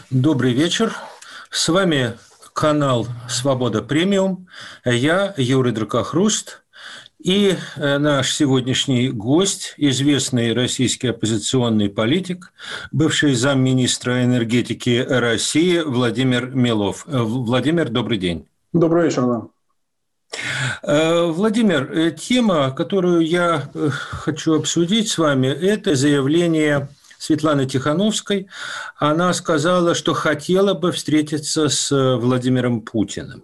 Добрый вечер. С вами канал «Свобода Премиум». Я Юрий Дракохруст. И наш сегодняшний гость, известный российский оппозиционный политик, бывший замминистра энергетики России Владимир Милов. Владимир, добрый день. Добрый вечер, да. Владимир, тема, которую я хочу обсудить с вами, это заявление Светланы Тихановской. Она сказала, что хотела бы встретиться с Владимиром Путиным.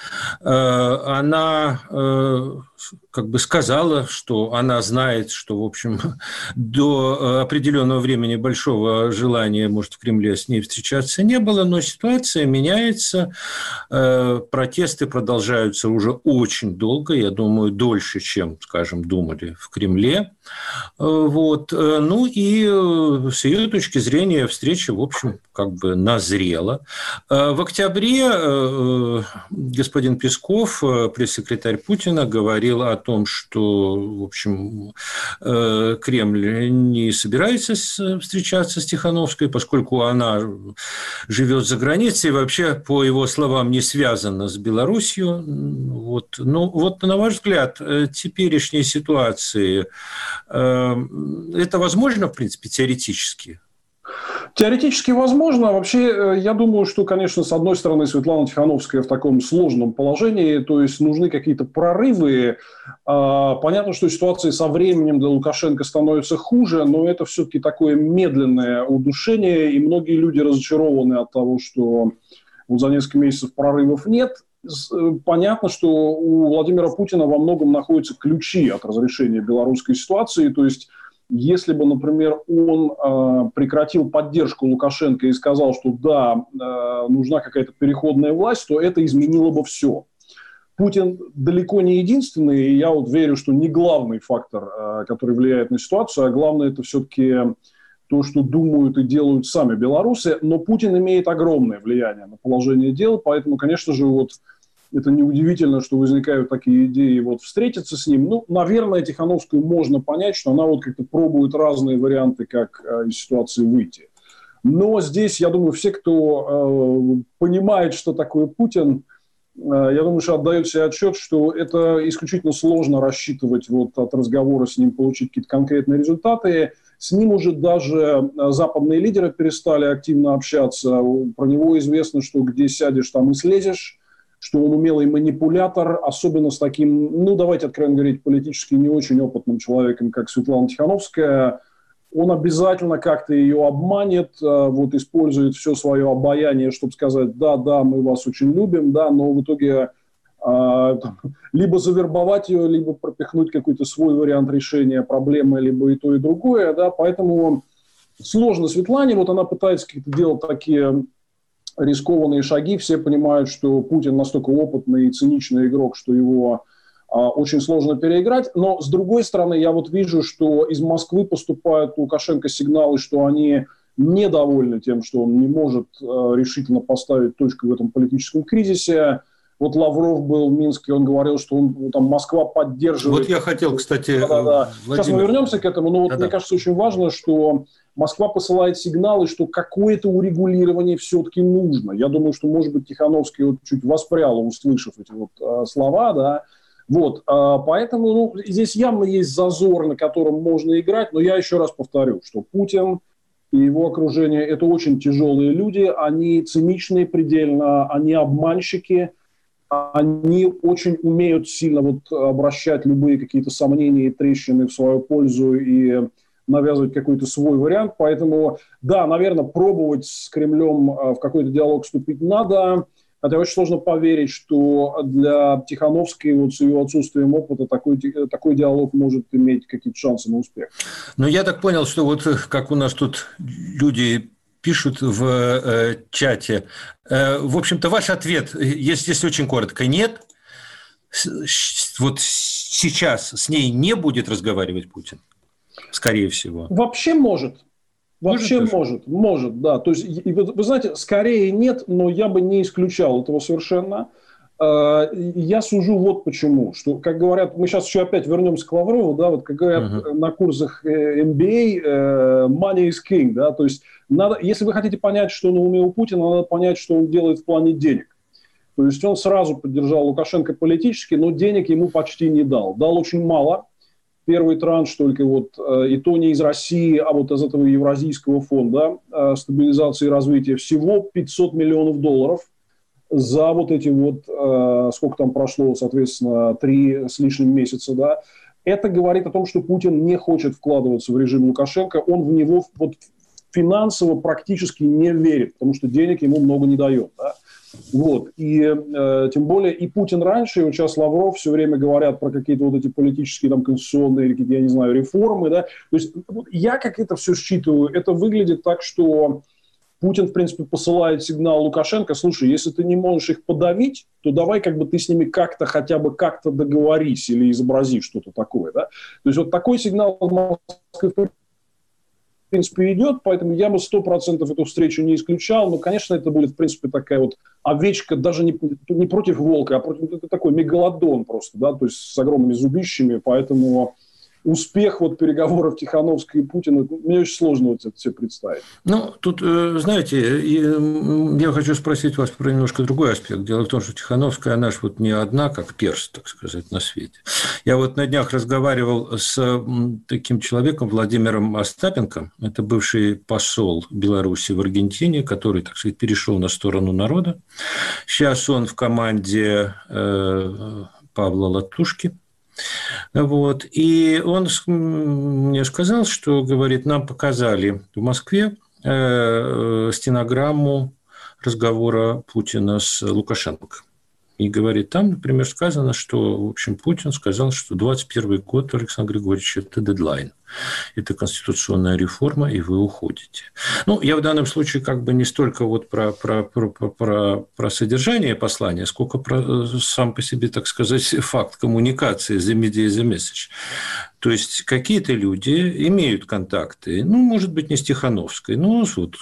Она как бы сказала, что она знает, что, в общем, до определенного времени большого желания, может, в Кремле с ней встречаться не было, но ситуация меняется, протесты продолжаются уже очень долго, я думаю, дольше, чем, скажем, думали в Кремле. Вот. Ну и с ее точки зрения встреча, в общем, как бы назрела. В октябре господин Песков, пресс-секретарь Путина, говорил о том, что, в общем, Кремль не собирается встречаться с Тихановской, поскольку она живет за границей и вообще, по его словам, не связана с Беларусью. Вот. Ну, вот на ваш взгляд, теперешней ситуации это возможно, в принципе, теоретически? Теоретически возможно. Вообще, я думаю, что, конечно, с одной стороны, Светлана Тихановская в таком сложном положении, то есть нужны какие-то прорывы. Понятно, что ситуация со временем для Лукашенко становится хуже, но это все-таки такое медленное удушение, и многие люди разочарованы от того, что вот за несколько месяцев прорывов нет. Понятно, что у Владимира Путина во многом находятся ключи от разрешения белорусской ситуации, то есть если бы, например, он прекратил поддержку Лукашенко и сказал, что да, нужна какая-то переходная власть, то это изменило бы все. Путин далеко не единственный, и я вот верю, что не главный фактор, который влияет на ситуацию, а главное это все-таки то, что думают и делают сами белорусы. Но Путин имеет огромное влияние на положение дел, поэтому, конечно же, вот это неудивительно, что возникают такие идеи вот встретиться с ним. Ну, наверное, Тихановскую можно понять, что она вот как-то пробует разные варианты, как из ситуации выйти. Но здесь, я думаю, все, кто понимает, что такое Путин, я думаю, что отдают себе отчет, что это исключительно сложно рассчитывать вот от разговора с ним, получить какие-то конкретные результаты. С ним уже даже западные лидеры перестали активно общаться. Про него известно, что где сядешь, там и слезешь, что он умелый манипулятор, особенно с таким, ну, давайте откровенно говорить, политически не очень опытным человеком, как Светлана Тихановская. Он обязательно как-то ее обманет, вот использует все свое обаяние, чтобы сказать, да, мы вас очень любим, да, но в итоге либо завербовать ее, либо пропихнуть какой-то свой вариант решения проблемы, либо и то, и другое, да, поэтому сложно Светлане, вот она пытается как-то делать такие рискованные шаги, все понимают, что Путин настолько опытный и циничный игрок, что его очень сложно переиграть, но с другой стороны, я вот вижу, что из Москвы поступают Лукашенко сигналы, что они недовольны тем, что он не может решительно поставить точку в этом политическом кризисе. Вот Лавров был в Минске, он говорил, что там Москва поддерживает... Вот я хотел, кстати... Да. Сейчас мы вернемся к этому, но вот мне кажется, очень важно, что Москва посылает сигналы, что какое-то урегулирование все-таки нужно. Я думаю, что, может быть, Тихановская вот чуть воспряла, услышав эти вот слова, да. Вот, поэтому здесь явно есть зазор, на котором можно играть, но я еще раз повторю, что Путин и его окружение – это очень тяжелые люди, они циничные предельно, они обманщики, они очень умеют сильно вот обращать любые какие-то сомнения и трещины в свою пользу и навязывать какой-то свой вариант. Поэтому, да, наверное, пробовать с Кремлем в какой-то диалог вступить надо. Хотя очень сложно поверить, что для Тихановской вот с ее отсутствием опыта такой диалог может иметь какие-то шансы на успех. Ну, я так понял, что вот как у нас тут люди пишут в чате. В общем-то, ваш ответ, если очень коротко, нет. Вот сейчас с ней не будет разговаривать Путин, скорее всего. Вообще может. Вообще может, да. То есть, вы знаете, скорее нет, но я бы не исключал этого совершенно. Я сужу вот почему. Что, как говорят, мы сейчас еще опять вернемся к Лаврову, да, вот как говорят на курсах MBA, money is king, да, то есть надо, если вы хотите понять, что на уме у Путина, надо понять, что он делает в плане денег. То есть он сразу поддержал Лукашенко политически, но денег ему почти не дал. Дал очень мало. Первый транш только вот, и то не из России, а вот из этого Евразийского фонда стабилизации и развития, всего $500 миллионов за вот эти вот, сколько там прошло, соответственно, 3 с лишним месяца, да. Это говорит о том, что Путин не хочет вкладываться в режим Лукашенко, он в него вот финансово практически не верит, потому что денег ему много не дает, да. Вот. И тем более и Путин раньше, и вот сейчас Лавров все время говорят про какие-то вот эти политические, там, конституционные, какие-то, я не знаю, реформы, да. То есть вот я как это все считываю, это выглядит так, что Путин, в принципе, посылает сигнал Лукашенко: слушай, если ты не можешь их подавить, то давай как бы ты с ними как-то хотя бы как-то договорись или изобрази что-то такое, да. То есть вот такой сигнал Москвы, в принципе, идет, поэтому я бы 100% эту встречу не исключал, но, конечно, это будет, в принципе, такая вот овечка, даже не против волка, а против, это такой мегалодон просто, да, то есть с огромными зубищами, поэтому успех вот переговоров Тихановской и Путина, мне очень сложно вот это себе представить. Ну, тут, знаете, я хочу спросить вас про немножко другой аспект. Дело в том, что Тихановская, она же вот не одна, как перст, так сказать, на свете. Я вот на днях разговаривал с таким человеком, Владимиром Остапенко, это бывший посол Беларуси в Аргентине, который, так сказать, перешел на сторону народа. Сейчас он в команде Павла Латушки. Вот. И он мне сказал, что, говорит, нам показали в Москве стенограмму разговора Путина с Лукашенко. И говорит, там, например, сказано, что, в общем, Путин сказал, что 2021 год, Александр Григорьевич, это дедлайн. Это конституционная реформа, и вы уходите. Ну, я в данном случае как бы не столько вот про содержание послания, сколько про сам по себе, так сказать, факт коммуникации, the media, the message. То есть какие-то люди имеют контакты, ну, может быть, не с Тихановской. Ну, вот,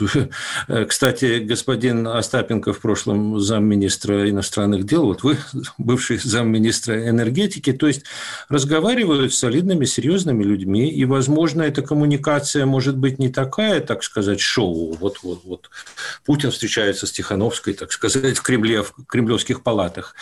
кстати, господин Остапенко в прошлом замминистра иностранных дел, вот вы, бывший замминистра энергетики, то есть разговаривают с солидными, серьезными людьми, и, возможно, эта коммуникация может быть не такая, так сказать, шоу. Вот Путин встречается с Тихановской, так сказать, в Кремле, в кремлевских палатах.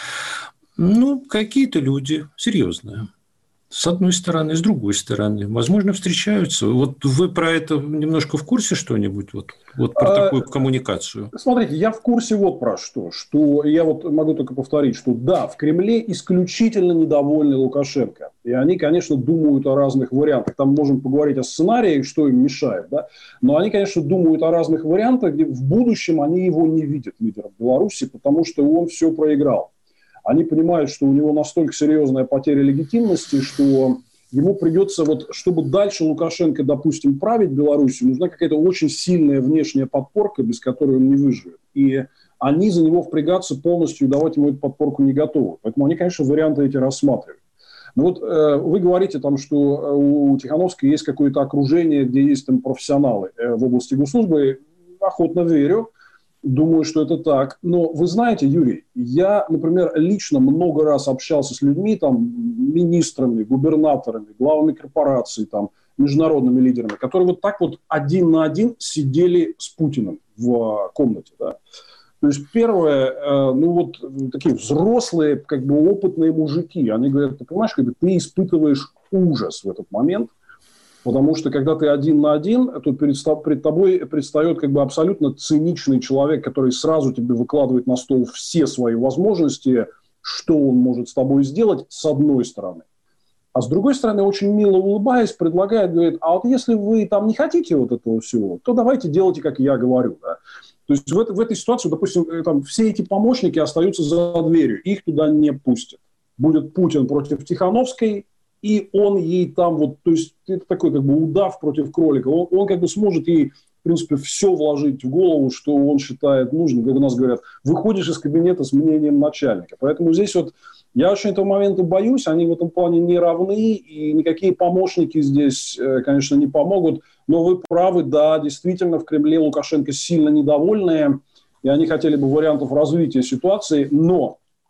Ну, какие-то люди серьезные. С одной стороны, с другой стороны. Возможно, встречаются. Вот вы про это немножко в курсе что-нибудь? Вот про такую коммуникацию? Смотрите, я в курсе вот про что. Что я вот могу только повторить, что да, в Кремле исключительно недовольны Лукашенко. И они, конечно, думают о разных вариантах. Там можем поговорить о сценарии, что им мешает. Да? Но они, конечно, думают о разных вариантах, где в будущем они его не видят, лидером Беларуси, потому что он все проиграл. Они понимают, что у него настолько серьезная потеря легитимности, что ему придется, вот, чтобы дальше Лукашенко, допустим, править Беларусью, нужна какая-то очень сильная внешняя подпорка, без которой он не выживет. И они за него впрягаться полностью, давать ему эту подпорку не готовы. Поэтому они, конечно, варианты эти рассматривают. Но вот вы говорите, там, что у Тихановской есть какое-то окружение, где есть там профессионалы в области госслужбы. Охотно верю. Думаю, что это так. Но вы знаете, Юрий, я, например, лично много раз общался с людьми, там, министрами, губернаторами, главами корпораций, там, международными лидерами, которые вот так вот один на один сидели с Путиным в комнате. Да? То есть первое, ну вот такие взрослые, как бы опытные мужики, они говорят, ты понимаешь, как бы ты испытываешь ужас в этот момент. Потому что, когда ты один на один, то перед тобой предстает как бы абсолютно циничный человек, который сразу тебе выкладывает на стол все свои возможности, что он может с тобой сделать, с одной стороны. А с другой стороны, очень мило улыбаясь, предлагает, говорит, а вот если вы там не хотите вот этого всего, то давайте делайте, как я говорю. Да? То есть в этой ситуации, допустим, там, все эти помощники остаются за дверью, их туда не пустят. Будет Путин против Тихановской, и он ей там вот, то есть это такой как бы удав против кролика. Он как бы сможет ей, в принципе, все вложить в голову, что он считает нужным. Как у нас говорят, выходишь из кабинета с мнением начальника. Поэтому здесь вот я очень этого момента боюсь. Они в этом плане не равны, и никакие помощники здесь, конечно, не помогут. Но вы правы, да, действительно, в Кремле Лукашенко сильно недовольные, и они хотели бы вариантов развития ситуации, но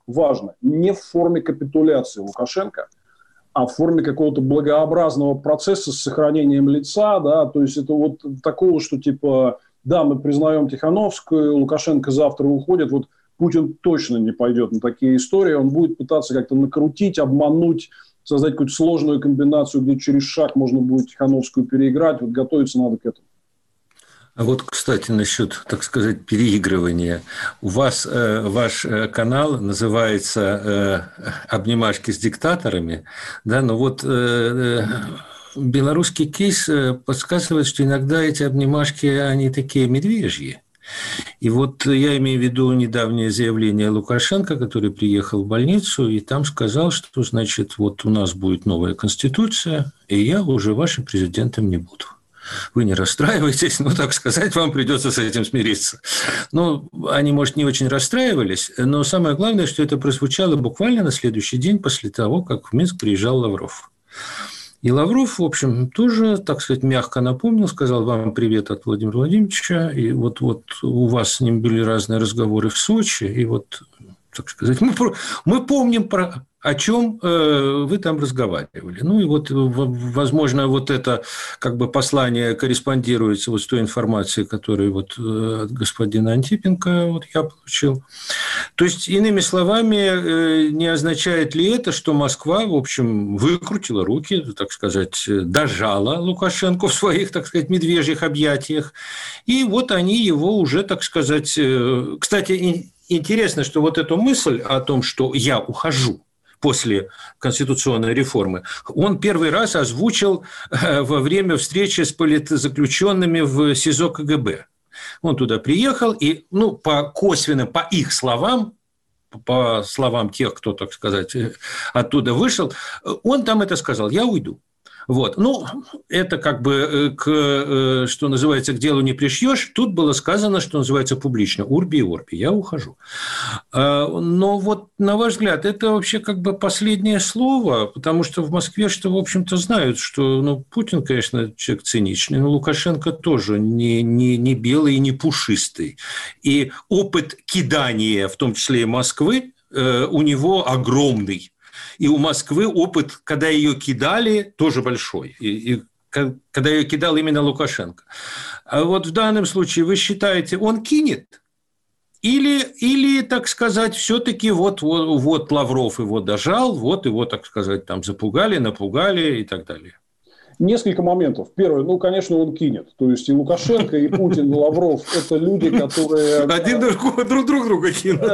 важно, не в форме капитуляции Лукашенко, а в форме какого-то благообразного процесса с сохранением лица, да, то есть это вот такого, что типа, да, мы признаем Тихановскую, Лукашенко завтра уходит, вот Путин точно не пойдет на такие истории, он будет пытаться как-то накрутить, обмануть, создать какую-то сложную комбинацию, где через шаг можно будет Тихановскую переиграть, вот готовиться надо к этому. А вот, кстати, насчет, так сказать, переигрывания. У вас ваш канал называется «Обнимашки с диктаторами», да, но вот белорусский кейс подсказывает, что иногда эти обнимашки, они такие медвежьи. И вот я имею в виду недавнее заявление Лукашенко, который приехал в больницу и там сказал, что, значит, вот у нас будет новая конституция, и я уже вашим президентом не буду. Вы не расстраивайтесь, но, так сказать, вам придется с этим смириться. Ну, они, может, не очень расстраивались, но самое главное, что это прозвучало буквально на следующий день после того, как в Минск приезжал Лавров. И Лавров, в общем, тоже, так сказать, мягко напомнил, сказал вам привет от Владимира Владимировича, и вот у вас с ним были разные разговоры в Сочи, и вот, так сказать, мы помним о чем вы там разговаривали. Ну и вот, возможно, вот это как бы послание корреспондируется вот с той информацией, которую вот от господина Антипенко вот я получил. То есть, иными словами, не означает ли это, что Москва, в общем, выкрутила руки, так сказать, дожала Лукашенко в своих, так сказать, медвежьих объятиях, и вот они его уже, так сказать... Кстати, интересно, что вот эту мысль о том, что я ухожу после конституционной реформы, он первый раз озвучил во время встречи с политзаключенными в СИЗО КГБ. Он туда приехал, и, ну, по косвенным, по их словам, по словам тех, кто, так сказать, оттуда вышел, он там это сказал: «Я уйду». Вот. Ну, это как бы, что называется, к делу не пришьешь. Тут было сказано, что называется, публично: урби и орби, я ухожу. Но вот, на ваш взгляд, это вообще как бы последнее слово, потому что в Москве, что, в общем-то, знают, что, ну, Путин, конечно, человек циничный, но Лукашенко тоже не белый и не пушистый. И опыт кидания, в том числе и Москвы, у него огромный. И у Москвы опыт, когда ее кидали, тоже большой. И когда ее кидал именно Лукашенко. А вот в данном случае вы считаете, он кинет? Или так сказать, все-таки вот Лавров его дожал, вот его, так сказать, там запугали, напугали и так далее? Несколько моментов. Первое, ну, конечно, он кинет. То есть и Лукашенко, и Путин, и Лавров – это люди, которые… Один друг друга кинут.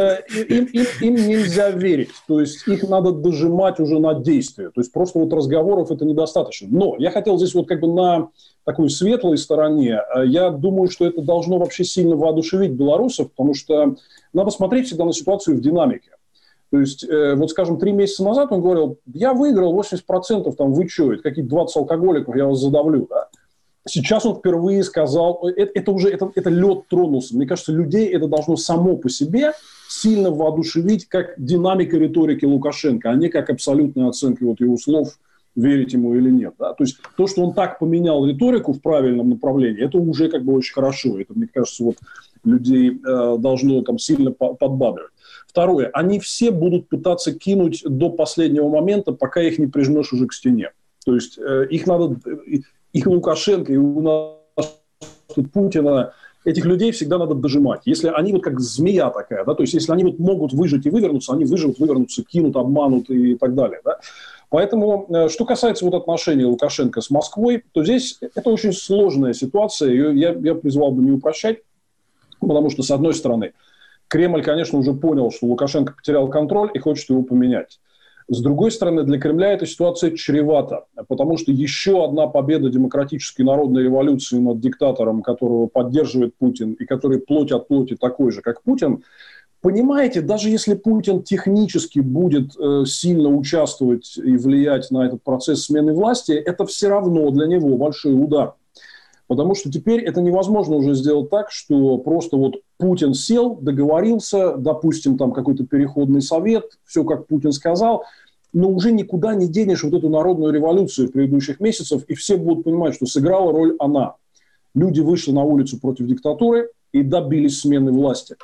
Им нельзя верить. То есть их надо дожимать уже на действие. То есть просто вот разговоров это недостаточно. Но я хотел здесь вот как бы на такой светлой стороне. Я думаю, что это должно вообще сильно воодушевить белорусов, потому что надо смотреть всегда на ситуацию в динамике. То есть, вот, скажем, 3 месяца назад он говорил: я выиграл 80%, там, вы что, это какие-то 20 алкоголиков, я вас задавлю, да? Сейчас он впервые сказал, это лед тронулся. Мне кажется, людей это должно само по себе сильно воодушевить, как динамика риторики Лукашенко, а не как абсолютная оценка вот его слов, верить ему или нет. Да? То есть, то, что он так поменял риторику в правильном направлении, это уже как бы очень хорошо. Это, мне кажется, вот людей должно там сильно подбадривать. Второе. Они все будут пытаться кинуть до последнего момента, пока их не прижмешь уже к стене. То есть их надо, их Лукашенко, и у нас Путина, этих людей всегда надо дожимать. Если они вот как змея такая, да, то есть если они вот могут выжить и вывернуться, они выживут, вывернутся, кинут, обманут и так далее. Да. Поэтому, что касается вот отношений Лукашенко с Москвой, то здесь это очень сложная ситуация. Ее я призвал бы не упрощать, потому что, с одной стороны, Кремль, конечно, уже понял, что Лукашенко потерял контроль и хочет его поменять. С другой стороны, для Кремля эта ситуация чревата, потому что еще одна победа демократической народной революции над диктатором, которого поддерживает Путин и который плоть от плоти такой же, как Путин, понимаете, даже если Путин технически будет сильно участвовать и влиять на этот процесс смены власти, это все равно для него большой удар. Потому что теперь это невозможно уже сделать так, что просто вот Путин сел, договорился, допустим, там какой-то переходный совет, все как Путин сказал, но уже никуда не денешь вот эту народную революцию предыдущих месяцев, и все будут понимать, что сыграла роль она. Люди вышли на улицу против диктатуры и добились смены власти.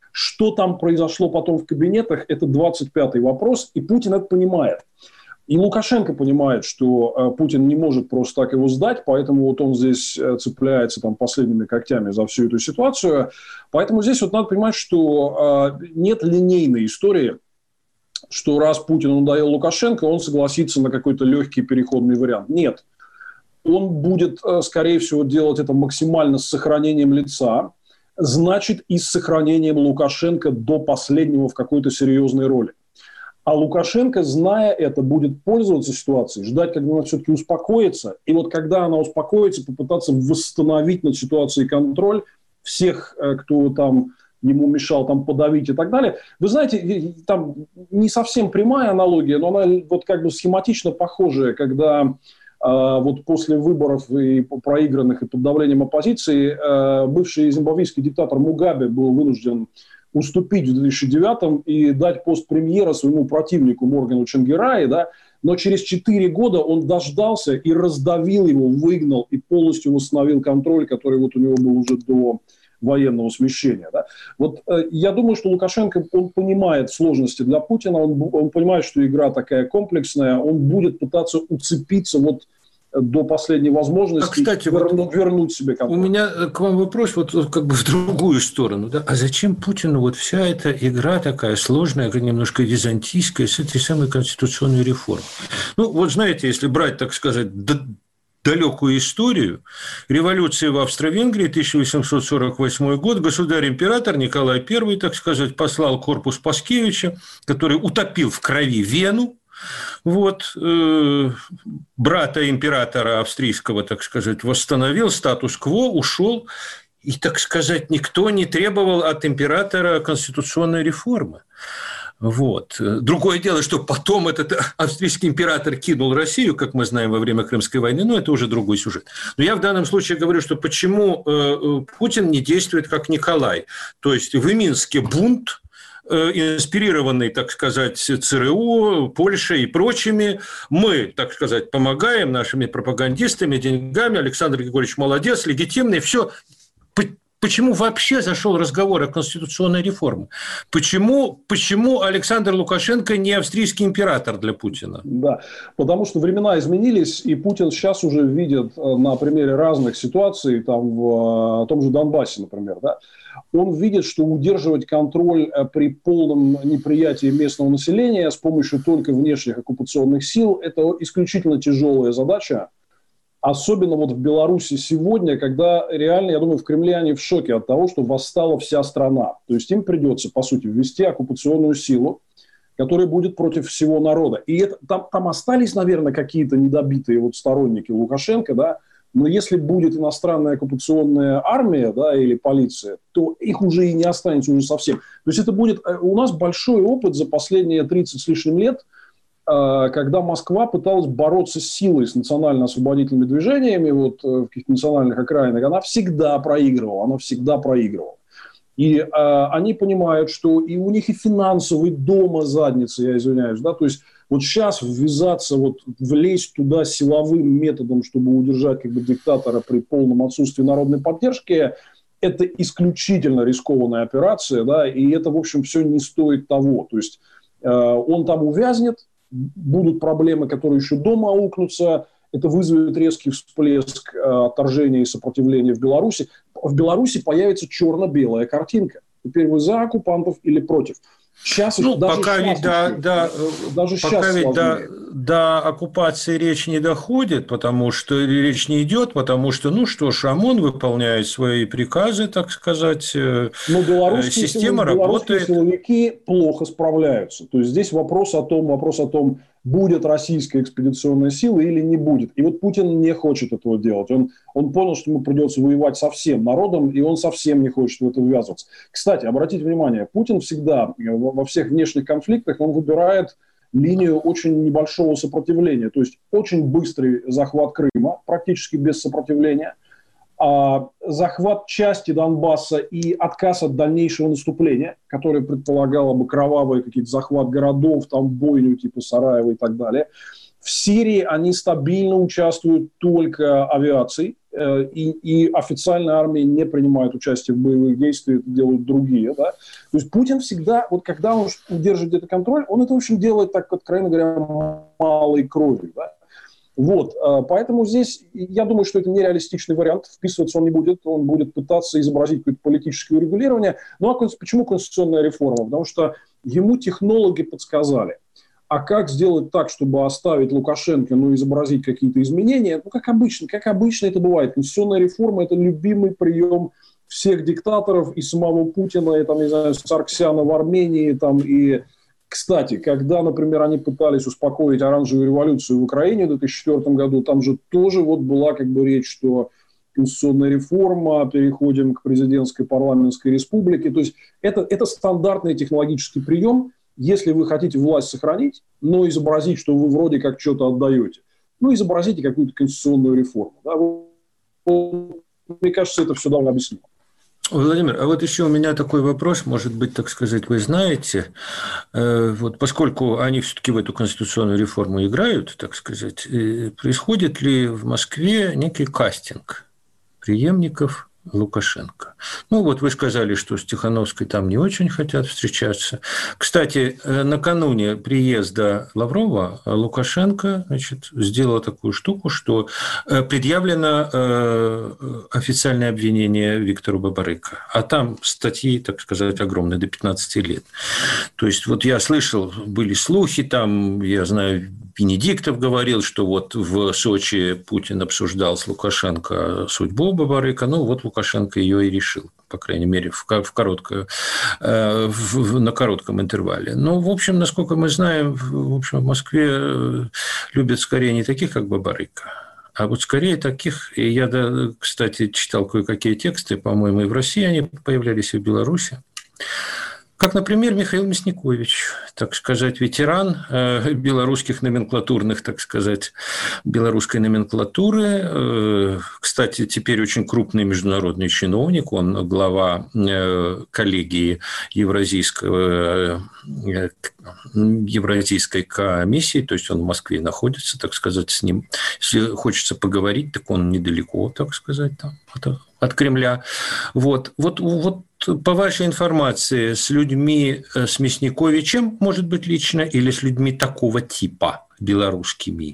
Что там произошло потом в кабинетах, это 25-й вопрос, и Путин это понимает. И Лукашенко понимает, что Путин не может просто так его сдать, поэтому вот он здесь цепляется там последними когтями за всю эту ситуацию. Поэтому здесь вот надо понимать, что нет линейной истории, что раз Путину надоел Лукашенко, он согласится на какой-то легкий переходный вариант. Нет. Он будет, скорее всего, делать это максимально с сохранением лица, значит, и с сохранением Лукашенко до последнего в какой-то серьезной роли. А Лукашенко, зная это, будет пользоваться ситуацией, ждать, когда она все-таки успокоится. И вот когда она успокоится, попытаться восстановить над ситуацией контроль всех, кто там ему мешал, там подавить и так далее. Вы знаете, там не совсем прямая аналогия, но она вот как бы схематично похожая, когда вот после выборов и проигранных и под давлением оппозиции бывший зимбабвийский диктатор Мугабе был вынужден уступить в 2009-м и дать пост премьера своему противнику Моргану Чангерай, да, но через 4 года он дождался и раздавил его, выгнал и полностью восстановил контроль, который вот у него был уже до военного смещения. Да. Вот я думаю, что Лукашенко, он понимает сложности для Путина, он понимает, что игра такая комплексная, он будет пытаться уцепиться вот до последней возможности, кстати, вернуть себе контроль. У меня к вам вопрос вот как бы в другую сторону. Да? А зачем Путину вот вся эта игра такая сложная, немножко византийская, с этой самой конституционной реформой? Ну, вот знаете, если брать, так сказать, далекую историю, революция в Австро-Венгрии, 1848 год, государь-император Николай I, так сказать, послал корпус Паскевича, который утопил в крови Вену, вот, брата императора австрийского, так сказать, восстановил статус-кво, ушел, и, так сказать, никто не требовал от императора конституционной реформы. Вот. Другое дело, что потом этот австрийский император кинул Россию, как мы знаем, во время Крымской войны, но это уже другой сюжет. Но я в данном случае говорю, что почему Путин не действует как Николай. То есть в Минске бунт, инспирированный, так сказать, ЦРУ, Польшей и прочими, мы, так сказать, помогаем нашими пропагандистами, деньгами, Александр Григорьевич молодец, легитимный, все. Почему вообще зашел разговор о конституционной реформе? Почему Александр Лукашенко не австрийский император для Путина? Да, потому что времена изменились, и Путин сейчас уже видит на примере разных ситуаций, там, в том же Донбассе, например, да, он видит, что удерживать контроль при полном неприятии местного населения с помощью только внешних оккупационных сил – это исключительно тяжелая задача. Особенно вот в Беларуси сегодня, когда реально, я думаю, в Кремле они в шоке от того, что восстала вся страна. То есть им придется, по сути, ввести оккупационную силу, которая будет против всего народа. И это, там остались, наверное, какие-то недобитые вот сторонники Лукашенко, да, но если будет иностранная оккупационная армия, да, или полиция, то их уже и не останется уже совсем. То есть это будет у нас большой опыт за последние 30 с лишним лет, когда Москва пыталась бороться с силой, с национально-освободительными движениями вот, в каких-то национальных окраинах, она всегда проигрывала. И они понимают, что и у них и финансовый дома задница, я извиняюсь, да, то есть вот сейчас ввязаться, вот, влезть туда силовым методом, чтобы удержать как бы диктатора при полном отсутствии народной поддержки, это исключительно рискованная операция, да, и это, в общем, все не стоит того. То есть он там увязнет, будут проблемы, которые еще дома аукнутся, это вызовет резкий всплеск отторжения и сопротивления в Беларуси. В Беларуси появится черно-белая картинка. Теперь вы за оккупантов или против? Сейчас пока ведь до оккупации речь не доходит, потому что речь не идет, потому что, ОМОН выполняет свои приказы, так сказать, но система работает. Силовики плохо справляются. То есть здесь вопрос о том, будет российская экспедиционная сила или не будет. И вот Путин не хочет этого делать. Он понял, что ему придется воевать со всем народом, и он совсем не хочет в это ввязываться. Кстати, обратите внимание, Путин всегда во всех внешних конфликтах он выбирает линию очень небольшого сопротивления. То есть очень быстрый захват Крыма, практически без сопротивления, захват части Донбасса и отказ от дальнейшего наступления, которое предполагало бы кровавый какие-то захват городов, там бойню типа Сараева и так далее. В Сирии они стабильно участвуют только авиацией, и официальная армия не принимает участие в боевых действиях, это делают другие. Да? То есть Путин всегда, вот когда он удерживает этот контроль, он это, в общем, делает, так, откровенно говоря, малой кровью. Да? Вот, поэтому здесь, я думаю, что это нереалистичный вариант, вписываться он не будет, он будет пытаться изобразить какое-то политическое урегулирование. Ну а почему конституционная реформа? Потому что ему технологи подсказали. А как сделать так, чтобы оставить Лукашенко, изобразить какие-то изменения? Как обычно это бывает. Конституционная реформа – это любимый прием всех диктаторов, и самого Путина, и, не знаю, Сарксяна в Армении, и... Кстати, когда, например, они пытались успокоить оранжевую революцию в Украине в 2004 году, там же тоже была речь, что конституционная реформа, переходим к президентской парламентской республике. То есть это стандартный технологический прием, если вы хотите власть сохранить, но изобразить, что вы вроде как что-то отдаете. Изобразите какую-то конституционную реформу. Да? Мне кажется, это все давно объяснено. Владимир, а вот еще у меня такой вопрос, может быть, так сказать, вы знаете, поскольку они все-таки в эту конституционную реформу играют, так сказать, происходит ли в Москве некий кастинг преемников Лукашенко? Вы сказали, что с Тихановской там не очень хотят встречаться. Кстати, накануне приезда Лаврова Лукашенко, сделал такую штуку, что предъявлено официальное обвинение Виктору Бабарико. А там статьи, так сказать, огромные, до 15 лет. То есть, я слышал, были слухи, я знаю, Венедиктов говорил, что в Сочи Путин обсуждал с Лукашенко судьбу Бабарико, Лукашенко ее и решил, по крайней мере, на коротком интервале. В общем, насколько мы знаем, в Москве любят скорее не таких, как Бабарико, а скорее таких, и я, кстати, читал кое-какие тексты, по-моему, и в России они появлялись, и в Беларуси, как, например, Михаил Мясникович, так сказать, ветеран белорусских номенклатурных, так сказать, белорусской номенклатуры. Кстати, теперь очень крупный международный чиновник, он глава коллегии Евразийской комиссии, то есть он в Москве находится, так сказать, с ним. Если хочется поговорить, так он недалеко, так сказать, от Кремля. По вашей информации, с людьми, с Мясниковичем, может быть, лично, или с людьми такого типа, белорусскими,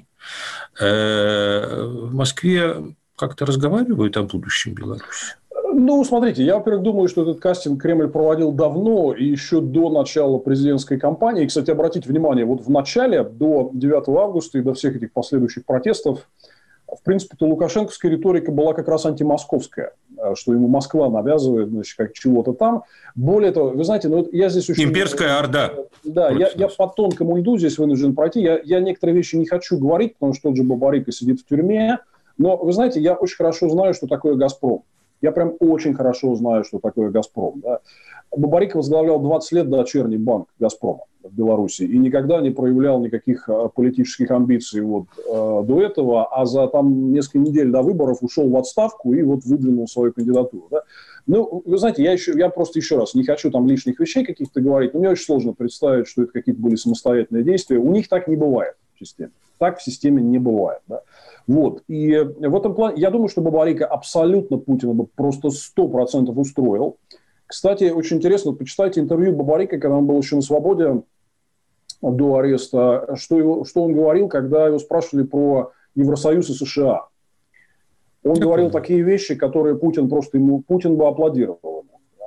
в Москве как-то разговаривают о будущем Беларуси? Смотрите, я, во-первых, думаю, что этот кастинг Кремль проводил давно, и еще до начала президентской кампании. И, кстати, обратите внимание, в начале, до 9 августа и до всех этих последующих протестов, в принципе-то лукашенковская риторика была как раз антимосковская, что ему Москва навязывает, как чего-то там. Более того, вы знаете, я здесь очень... Имперская орда. Да, я по тонкому льду здесь вынужден пройти. Я некоторые вещи не хочу говорить, потому что тот же Бабарико сидит в тюрьме. Но, вы знаете, я очень хорошо знаю, что такое «Газпром». Я прям очень хорошо знаю, что такое «Газпром». Да. Бабарико возглавлял 20 лет дочерний банк «Газпрома» в Беларуси и никогда не проявлял никаких политических амбиций до этого, а за несколько недель до выборов ушел в отставку и выдвинул свою кандидатуру. Да. Вы знаете, я просто еще раз не хочу лишних вещей каких-то говорить, но мне очень сложно представить, что это какие-то были самостоятельные действия. У них так не бывает в системе. Так в системе не бывает. Да. И в этом плане, я думаю, что Бабарико абсолютно Путина бы просто 100% устроил. Кстати, очень интересно, почитайте интервью Бабарико, когда он был еще на свободе до ареста, что он говорил, когда его спрашивали про Евросоюз и США. Он говорил такие вещи, которые Путин бы аплодировал.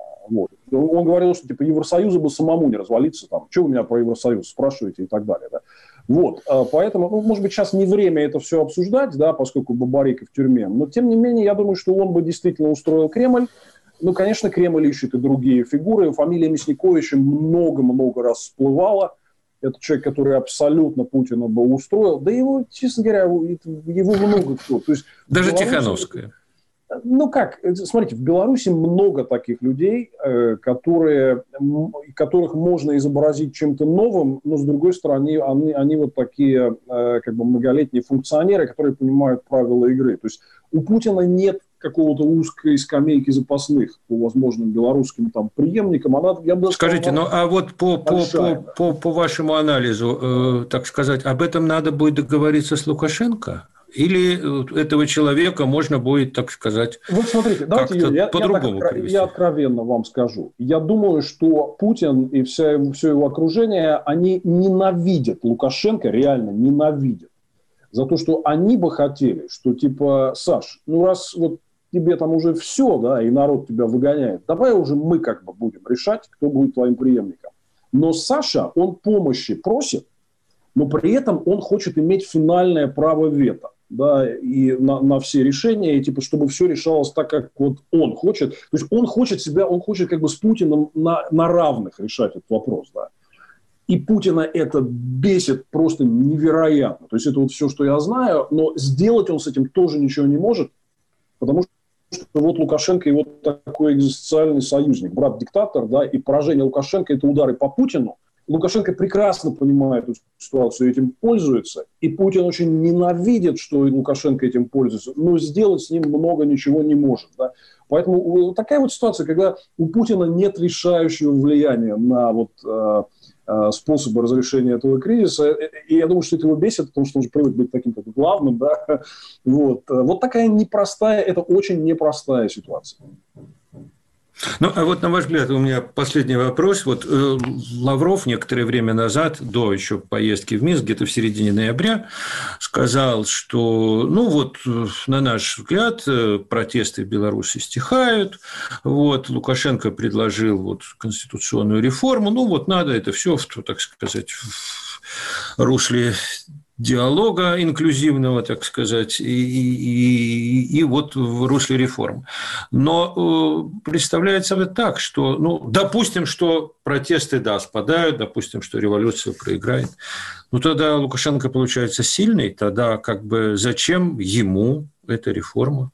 Он говорил, что Евросоюзу бы самому не развалиться, что вы меня про Евросоюз спрашиваете и так далее. Да? Поэтому, может быть, сейчас не время это все обсуждать, да, поскольку Бабарико в тюрьме, но, тем не менее, я думаю, что он бы действительно устроил Кремль. Конечно, Кремль ищет и другие фигуры. Фамилия Мясниковича много-много раз всплывала. Это человек, который абсолютно Путина бы устроил. Да его, честно говоря, его много кто. То есть, даже Тихановская. Смотрите, в Беларуси много таких людей, которых можно изобразить чем-то новым, но, с другой стороны, они такие многолетние функционеры, которые понимают правила игры. То есть у Путина нет какого-то узкой скамейки запасных по возможным белорусским там преемникам, она, я бы скажите, сказал, ну а вот по вашему анализу, так сказать, об этом надо будет договориться с Лукашенко? Или этого человека можно будет, так сказать, вот смотрите, давайте по-другому привести? Я откровенно вам скажу. Я думаю, что Путин и все его окружение, они ненавидят Лукашенко, реально ненавидят. За то, что они бы хотели, что типа, Саш, ну раз вот тебе там уже все, да, и народ тебя выгоняет, давай уже мы как бы будем решать, кто будет твоим преемником. Но Саша, он помощи просит, но при этом он хочет иметь финальное право вето, да, и на все решения, и типа, чтобы все решалось так, как вот он хочет. То есть он хочет как бы с Путиным на равных решать этот вопрос, да. И Путина это бесит просто невероятно. То есть это вот все, что я знаю, но сделать он с этим тоже ничего не может, потому что вот Лукашенко его такой экзистенциальный союзник, брат-диктатор, да, и поражение Лукашенко – это удары по Путину. Лукашенко прекрасно понимает эту ситуацию, этим пользуется, и Путин очень ненавидит, что и Лукашенко этим пользуется, но сделать с ним много ничего не может. Да. Поэтому такая вот ситуация, когда у Путина нет решающего влияния на вот, способы разрешения этого кризиса, и я думаю, что это его бесит, потому что он же привык быть таким как главным. Да. Вот такая непростая, это очень непростая ситуация. Ну, а вот на ваш взгляд, у меня последний вопрос. Вот Лавров некоторое время назад, до еще поездки в Минск, где-то в середине ноября, сказал, что, ну вот, на наш взгляд, протесты в Беларуси стихают, вот, Лукашенко предложил вот конституционную реформу, ну вот надо это все, так сказать, в русле диалога инклюзивного, так сказать, и вот в русле реформ. Но представляется вот так, что, ну, допустим, что протесты, да, спадают, допустим, что революция проиграет, ну, тогда Лукашенко получается сильный, тогда как бы зачем ему эта реформа?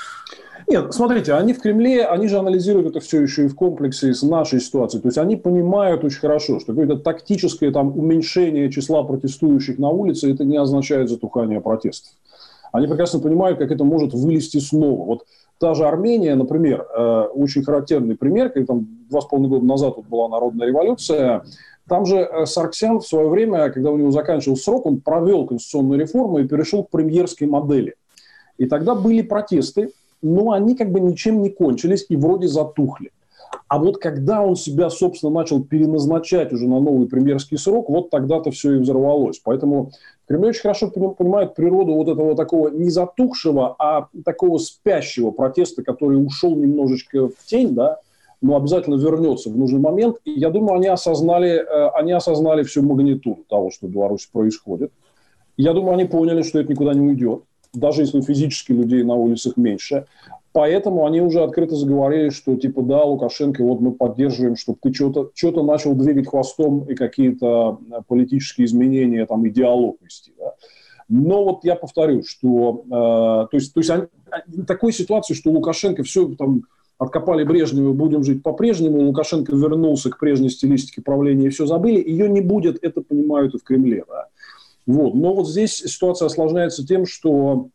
Нет, смотрите, они в Кремле, они же анализируют это все еще и в комплексе с нашей ситуацией. То есть они понимают очень хорошо, что какое-то тактическое там уменьшение числа протестующих на улице, это не означает затухание протестов. Они прекрасно понимают, как это может вылезти снова. Вот та же Армения, например, очень характерный пример, когда там 2,5 года назад вот была народная революция. Там же Сарксян в свое время, когда у него заканчивался срок, он провел конституционную реформу и перешел к премьерской модели. И тогда были протесты, но они как бы ничем не кончились и вроде затухли. А вот когда он себя, собственно, начал переназначать уже на новый премьерский срок, вот тогда-то все и взорвалось. Поэтому в Кремле очень хорошо понимают природу вот этого такого не затухшего, а такого спящего протеста, который ушел немножечко в тень, да, но обязательно вернется в нужный момент. И я думаю, они осознали всю магнитуду того, что в Беларуси происходит. Я думаю, они поняли, что это никуда не уйдет, даже если физически людей на улицах меньше. Поэтому они уже открыто заговорили, что типа да, Лукашенко, вот мы поддерживаем, чтобы ты что-то начал двигать хвостом и какие-то политические изменения, там, и диалог вести. Да? Но вот я повторю, что то есть такой ситуации, что Лукашенко все там откопали Брежнева, будем жить по-прежнему, Лукашенко вернулся к прежней стилистике правления и все забыли, ее не будет, это понимают и в Кремле. Да? Вот. Но вот здесь ситуация осложняется тем, что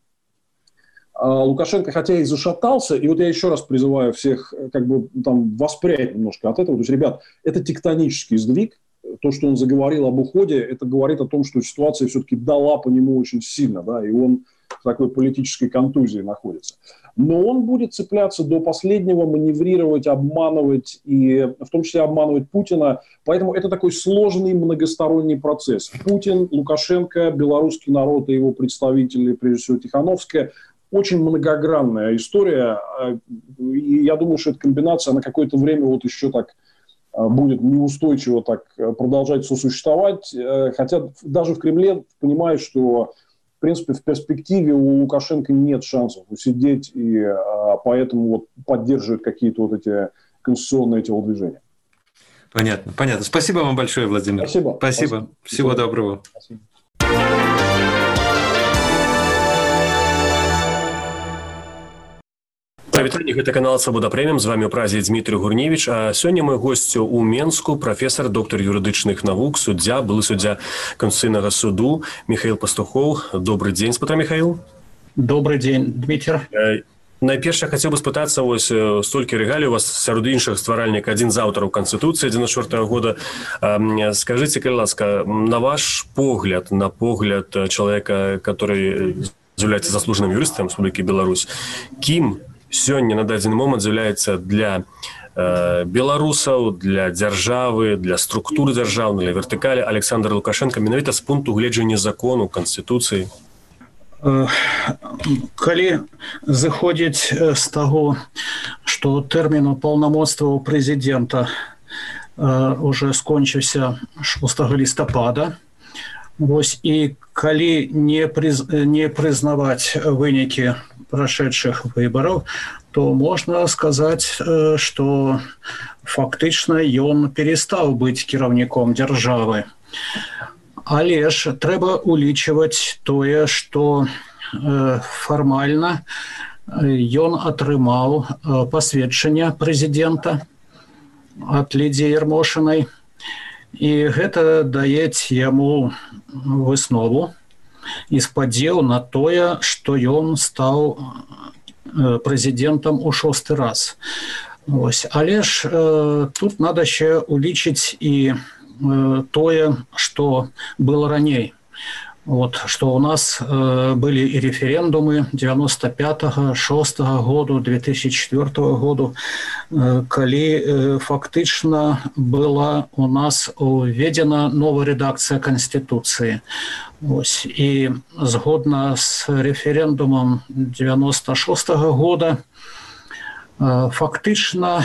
Лукашенко, хотя и зашатался, и вот я еще раз призываю всех как бы там воспрять немножко от этого. То есть, ребят, это тектонический сдвиг. То, что он заговорил об уходе, это говорит о том, что ситуация все-таки дала по нему очень сильно, да, и он в такой политической контузии находится. Но он будет цепляться до последнего, маневрировать, обманывать, и в том числе обманывать Путина. Поэтому это такой сложный многосторонний процесс. Путин, Лукашенко, белорусский народ и его представители, прежде всего Тихановская, очень многогранная история. И я думаю, что эта комбинация на какое-то время вот еще так будет неустойчиво так продолжать сосуществовать. Хотя даже в Кремле понимают, что в принципе, в перспективе у Лукашенко нет шансов усидеть, и поэтому вот поддерживают какие-то вот эти конституционные телодвижения. Понятно, понятно. Спасибо вам большое, Владимир. Спасибо. Всего доброго. Спасибо. Вітанне, гэта канал Свабода Прэміум, з вами ў празе Дмітрий Гурневич, а сёння мой госцю ў Менску прафесар, доктар юрыдычных навук, суддзя, былы суддзя Конституционного суду Михаил Пастухов. Добрый день, спота, Михаил. Добрый день, Дмитрий. Найперш я хацеў бы спытацца, вось столькі рэгалій у вас сярод іншых стваральнік, адзін з аўтараў Канстытуцыі 94-го года. Скажыце, калі ласка, на ваш погляд, на погляд чалавека, который з'яўляецца заслужаным юрыстам Рэспублікі Беларусь, кім сёння на дадзены момант з'яўляецца для беларусаў, для дзяржавы, для структуры дзяржаўнай, для вертыкалі Александр Лукашенко менавіта з пункту гледжання закону, Канстытуцыі? Калі зыходзіць з таго, што тэрмін паўнамоцтваў прэзідэнта уже скончыўся 6 лістапада, вось, і калі не прызнаваць вынікі прошедшых выбараў, то можна сказаць, што фактычна ён перастаў быць кіраўніком дзяржавы. Але ж трэба улічваць тое, што фармальна ён атрымаў пасведчанне прэзідэнта ад Лідзіі Ярмошынай, і гэта дае яму выснову і спадзеў на тое, што ён стаў прэзідэнтам у 6-ы раз. Ось. Але ж тут надо ще улічыць і тое, што было раней. Вот, што у нас былі і рэферэндумы 95-го, 6-го году, 2004 году, калі фактычна была у нас уведзена новая рэдакцыя Канстытуцыі. Ось, і згодна з рэферэндумам 96-го года фактычна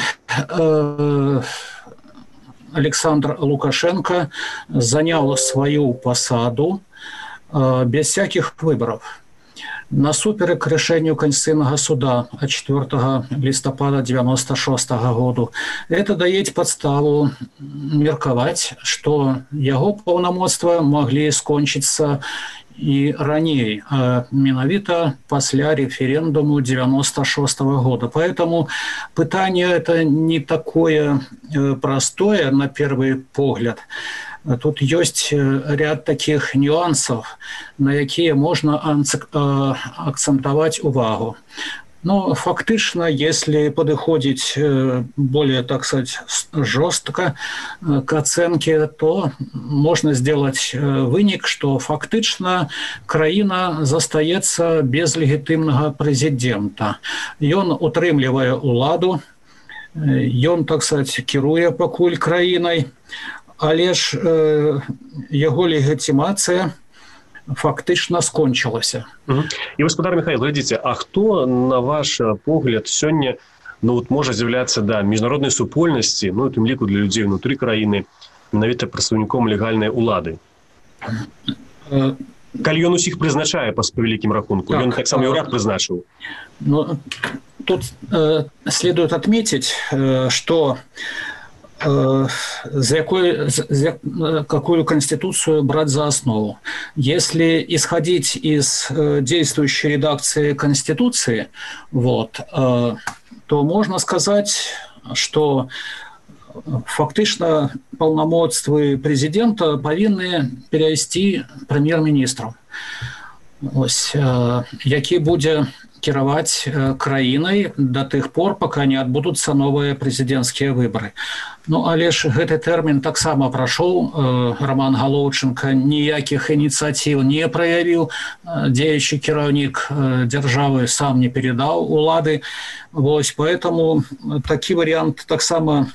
Александр Лукашенко занял свою посаду без всяких выборов. Насуперек рішенню Конституційного суда от 4 листопада 96 году. Это дае подставу меркаваць, что его паўнамоцтва могли скончиться и ранее, менавіта пасля референдуму 96 года. Поэтому пытание это не такое простое на первый погляд. Тут есть ряд таких нюансов, на якія можно акцентовать увагу. Но фактично, если подходить более, так сказать, жестко к оценке, то можно сделать вынік, что фактично краіна застаецца без легітымнага прэзідэнта. Ён утрымлівае ўладу, ён, так сказать, кіруе пакуль краінай, але ж яго легітымацыя фактычна скончылася. І гаспадар Михаил, глядзіце, а хто, на ваш погляд, сёння можа з'яўляцца міжнароднай супольнасці, у тым ліку для людзей внутры краіны, менавіта прадстаўніком легальнай улады? Калі ён усіх прызначае па вялікім рахунку, ён таксама і ўрад прызначыў. Тут следует отметить, что какую конституцию брать за основу. Если исходить из действующей редакции Конституции, то можно сказать, что фактично паўнамоцтвы прэзідэнта павінны перайсці прэм'ер-міністру, які будзе кіраваць краінай да тых пор, пока не адбудуцца новыя прэзідэнцкія выбары. Але ж гэты тэрмін таксама прайшоў. Роман Галоўченко ніякіх ініцыятыў не праявіў, дзеючы кіраўнік дзяржавы сам не перадаў улады. Поэтому такі варыянт таксама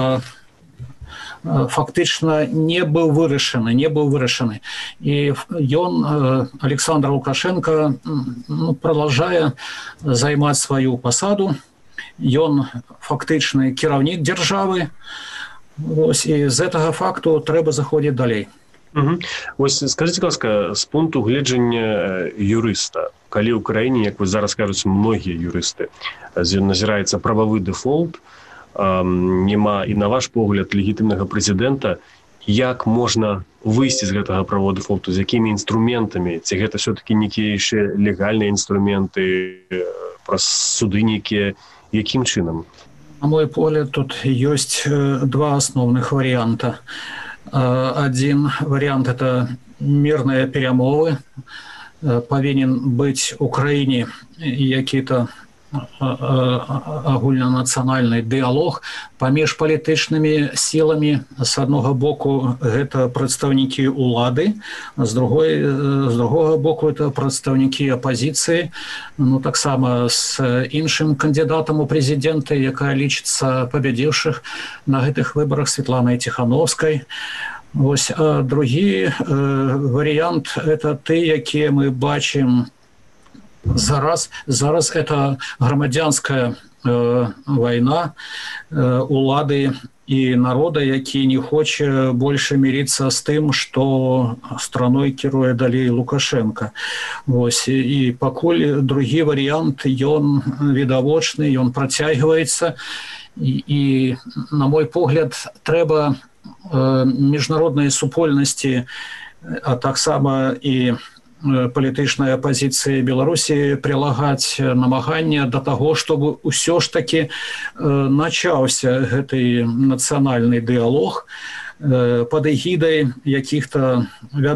фактично не был вырашаны. И ён, Александр Лукашенко, продолжая займаць свою посаду. Ён фактычны кіраўнік дзяржавы. І з гэтага факту трэба заходзіць далей. Скажите, ласка, з пункту гледжання юрыста, калі ў краіне, як вы зараз кажуць, многія юрысты, назіраецца прававы дэфолт, няма і, на ваш погляд, легітымнага прэзідэнта, як можна выйсці з гэтага правового дэфолту, з якімі інструментамі? Ці гэта все-таки некія яшчэ легальныя інструменты, праз суды некія? Якім чынам? На мой погляд, тут ёсць два асноўных варыянта. Один вариант – это мирные перемовы. Повинен быть в Украине какие-то агульнанацыянальны дыялог паміж палітычнымі сіламі. З аднаго боку гэта прадстаўнікі ўлады, з другога боку это прадстаўнікі апазіцыі. Ну, таксама з іншым кандыдатам у прэзідэнты, якая лічыцца пабядзіўшых на гэтых выбарах, Светланай Ціхановскай. Вось, а другі варыянт это ты, якія мы бачым зараз это грамадзянская вайна улады і народа, які не хоча больше мириться з тым, што страной кіруе далей Лукашенко. Вось, і пакуль другі варыянт, ён відавочны, ён працягваецца, і на мой погляд трэба міжнароднай супольнасці, а таксама і палітычнай апазіцыі Беларусі прилагаць намаганне да таго, чтобы ўсё ж таки начаўся гэты нацыянальны дыялог пад эгідай якіх-то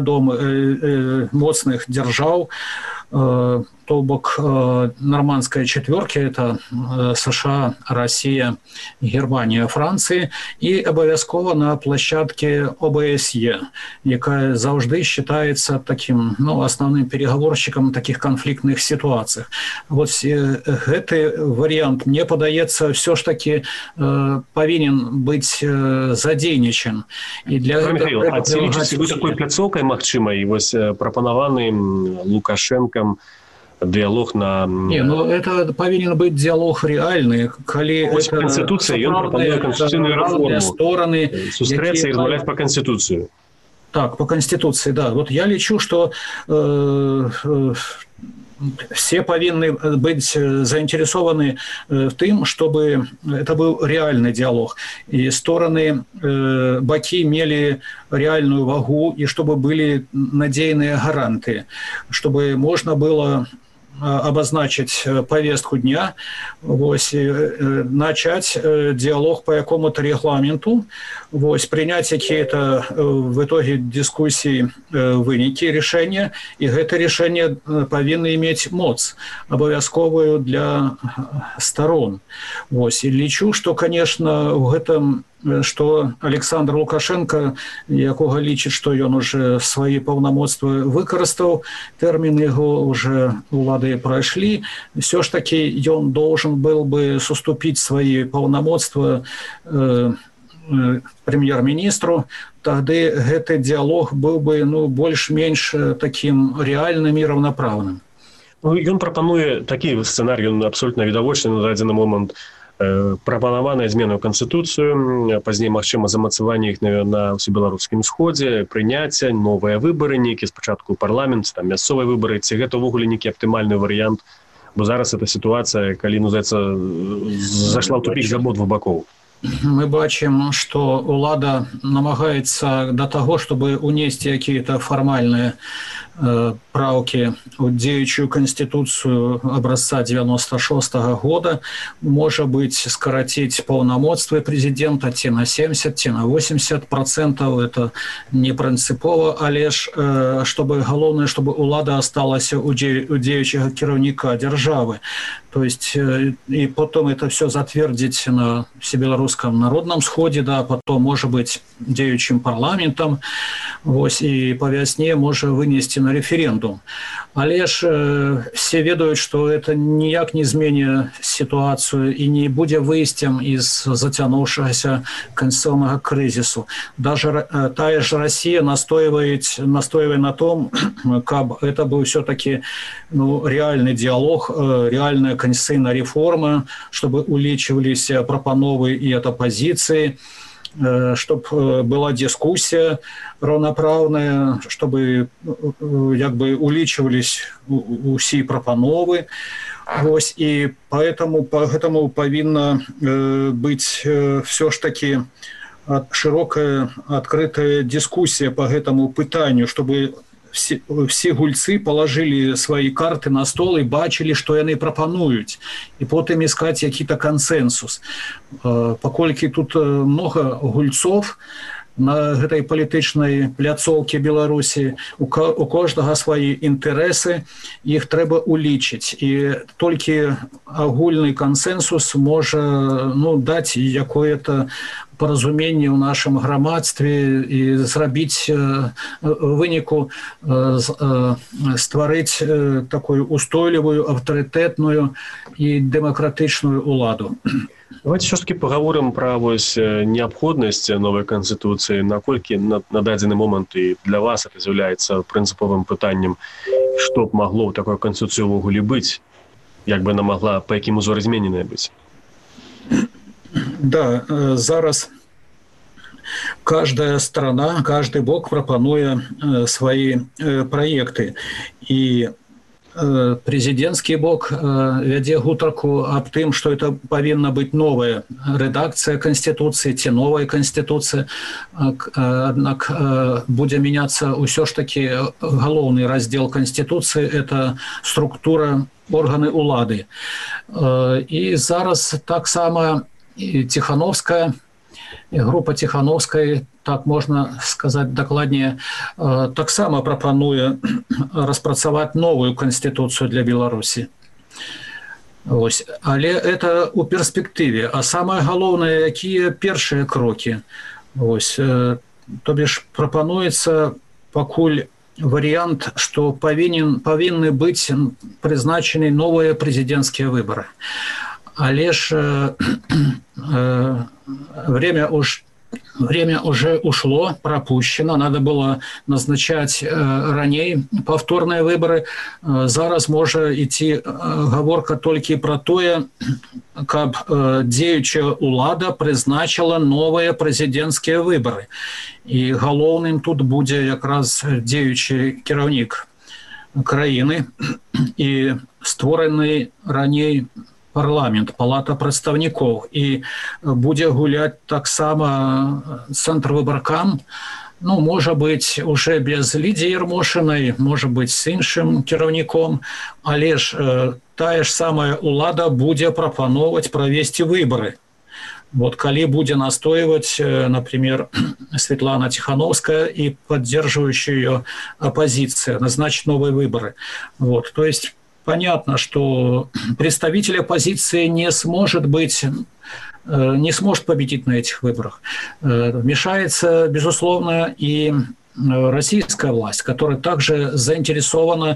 моцных дзяржаў, то бок нормандской четверки, это США, Россия, Германия, Франция, и обовязково на площадке ОБСЕ, якая завжди считается таким, основным переговорщиком в таких конфликтных ситуациях. Вот этот вариант, мне подается, все ж таки повинен быть задейничен. И для этого... А ці лічыце вы такой пляцоўкай магчымай, вось прапанаваным Лукашенком диалог на... Не, это повинен быть диалог реальный, коли это Конституция, и он пропонует конституционную реформу. Стороны, сустрэцца и размаўляць по Конституцию. Так, по Конституции, да. Вот я лечу, что все повинны быть заинтересованы в том, чтобы это был реальный диалог. И стороны, баки имели реальную вагу, и чтобы были надейные гаранты, чтобы можно было обозначить повестку дня, начать диалог по какому-то регламенту, принять какие-то в итоге дискуссии выники решения, и это решение повинно иметь моц обовязковую для сторон. И лечу, что, конечно, в этом что Александр Лукашенко, якога лічыць, што ён уже свои паўнамоцтвы выкарыстаў, тэрміны яго уже улады прайшлі, все ж таки ён должен был бы суступіць свои паўнамоцтвы премьер-министру, тады гэты диалог был бы больш-менш таким реальным и равноправным. Ён прапануе такі сцэнарый, ён абсолютна відавочны на дадзены момант. Прапанаваная змена ў Канстытуцыю, пазней магчыма замацаванне іх на ўсебеларускім сходзе, прыняцце, новыя выбары, нейкі спачатку парламент, там мясцовыя выбары, ці гэта ўвогуле нейкі аптымальны варыянт, бо зараз эта сітуацыя, калі зашла ў тупік з абодвух бакоў. Мы бачим, что улада намагается до того, чтобы унести какие-то формальные правки в дзеючую конституцию образца 96-го года, может быть, скоротить полномочия президента те на 70, те на 80%, это не принципово, а лишь, чтобы главное, чтобы улада осталась у дзеючего кіраўніка державы. То есть, и потом это все затвердить на Всебелорусском народном сходе, да, потом, может быть, дзеючим парламентом, и по весне может вынести на референдум. Але ж все ведают, что это ніяк не змене ситуацию и не будет выйстем из затянувшегося конституционного кризису. Даже та же Россия настаивает на том, как это был все-таки реальный диалог, реальная конституционная реформа, чтобы увеличивались пропановы и от оппозиции, чтобы была дискуссия равноправная, чтобы увеличивались усе пропановы. И поэтому повинна быть все ж таки широкая открытая дискуссия по этому пытанию, чтобы все гульцы положили свои карты на стол и бачили, что яны пропонуют, и потом искать какие-то консенсус. Покольки тут много гульцов, на гэтай палітычнай пляцоўкі Беларусі, у кожнага свае інтарэсы, іх трэба улічыць. І толькі агульны кансэнсус можа даць якое-то паразуменне ў нашым грамадстве і зрабіць выніку, стварыць такую устойлівую, аўтарытэтную і дэмакратычную уладу. Давайте все-таки поговорим про необходимость новой конституции, наколькі на дадзены момент и для вас это является принциповым питанием, что могло в такой конституции увогуле быть, як бы она могла, по яким узору измененная быть? Да, зараз каждая страна, каждый бок прапануе свои проекты. И президентский бок вядзе гутарку аб тым, што это павінна быць новая рэдакцыя Конституцыі ці новая Конституцыя. Аднак будзе мяняцца ўсё ж такі галоўны раздзел Конституцыі – это структура органы улады. І зараз таксама Тихановская, група Тихановскай, так можна сказаць дакладней, таксама прапануе распрацаваць новую Конституцыю для Беларусі. Ось. Але это у перспектыве. А самае галоўнае, якія першыя крокі. Ось. То бишь прапануецца пакуль варыянт, што павінны быць прызначаны новыя прэзідэнцкія выбары. Але ж время уже ушло, пропущено, надо было назначать раней повторные выборы. Зараз можа ідти гаворка толькі про тое, каб дзеючая улада прызначила новые прэзідэнцкія выборы. І галоўным тут будзе якраз дзеючы кіраўнік краіны і створаны раней парламент, палата прадстаўнікоў, і будзе гуляць таксама цэнтр выбаркам, можа быць уже без Лідзіі Ярмошынай, можа быць з іншым кіраўніком, але ж тая ж самая улада будзе прапановаць правесці выбары. Вот калі будзе настойваць, например, Светлана Тихановская и поддерживающая ее оппозиция, назначить новые выборы. Вот, то есть понятно, что представитель оппозиции не сможет победить на этих выборах. Мешается, безусловно, и российская власть, которая также заинтересована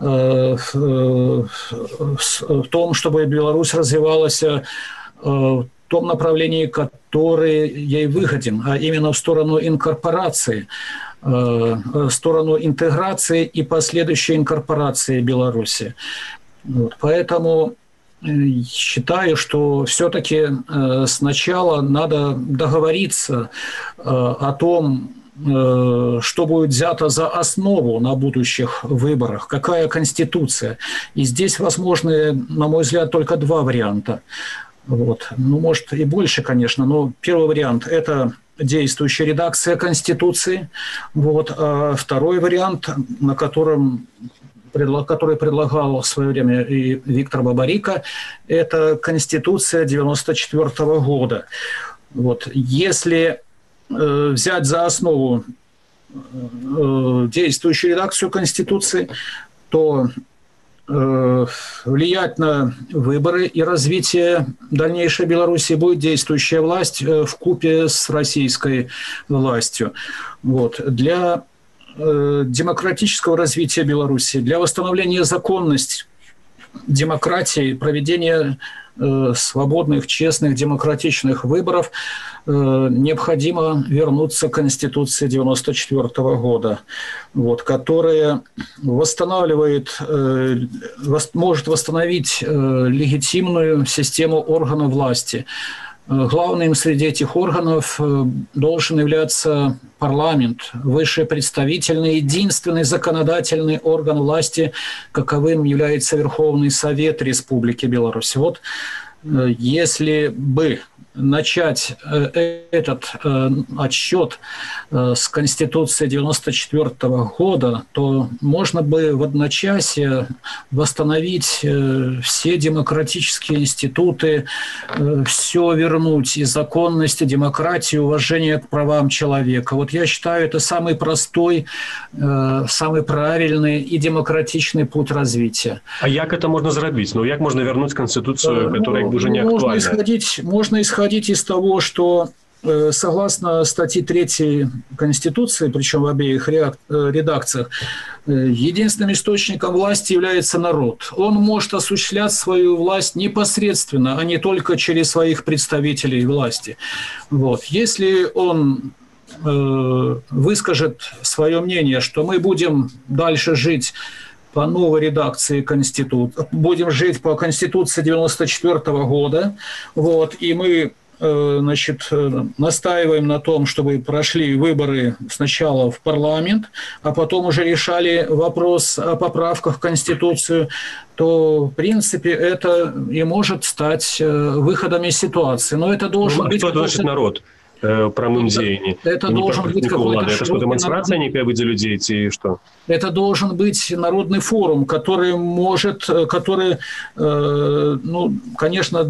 в том, чтобы Беларусь развивалась в том направлении, который ей выгоден, а именно в сторону инкорпорации, в сторону интеграции и последующей инкорпорации Беларуси. Вот. Поэтому считаю, что все-таки сначала надо договориться о том, что будет взято за основу на будущих выборах, какая конституция. И здесь возможны, на мой взгляд, только два варианта. Вот. Может и больше, конечно, но первый вариант – это действующая редакция Конституции. Вот. А второй вариант, который предлагал в свое время и Виктор Бабарико, это Конституция 1994 года. Вот. Если взять за основу действующую редакцию Конституции, то влиять на выборы и развитие дальнейшей Беларуси будет действующая власть вкупе с российской властью. Вот. Для демократического развития Беларуси, для восстановления законности, демократии, проведения свободных, честных, демократичных выборов необходимо вернуться к Конституции 1994 года, вот, которая может восстановить легитимную систему органов власти. Главным среди этих органов должен являться парламент, высший представительный, единственный законодательный орган власти, каковым является Верховный Совет Республики Беларусь. Вот если бы начать этот отсчет с Конституции 1994 года, то можно бы в одночасье восстановить все демократические институты, все вернуть, и законность, и демократию, уважение к правам человека. Вот я считаю, это самый простой, самый правильный и демократичный путь развития. А як это можно сделать? Ну, як можно вернуть Конституцию, которая уже не актуальна? Можно исходить из того, что согласно статье 3 Конституции, причем в обеих редакциях, единственным источником власти является народ. Он может осуществлять свою власть непосредственно, а не только через своих представителей власти. Вот. Если он выскажет свое мнение, что мы будем дальше жить по новой редакции Конституции, будем жить по Конституции 1994 года, вот, и мы настаиваем на том, чтобы прошли выборы сначала в парламент, а потом уже решали вопрос о поправках в Конституцию, то, в принципе, это и может стать выходом из ситуации. Но это должен быть... Что это значит народ? Прамым дзеянні. Это должен быть какой-то это что, демонстрация некая выйдет людей, и что? Это должен быть народный форум, который конечно,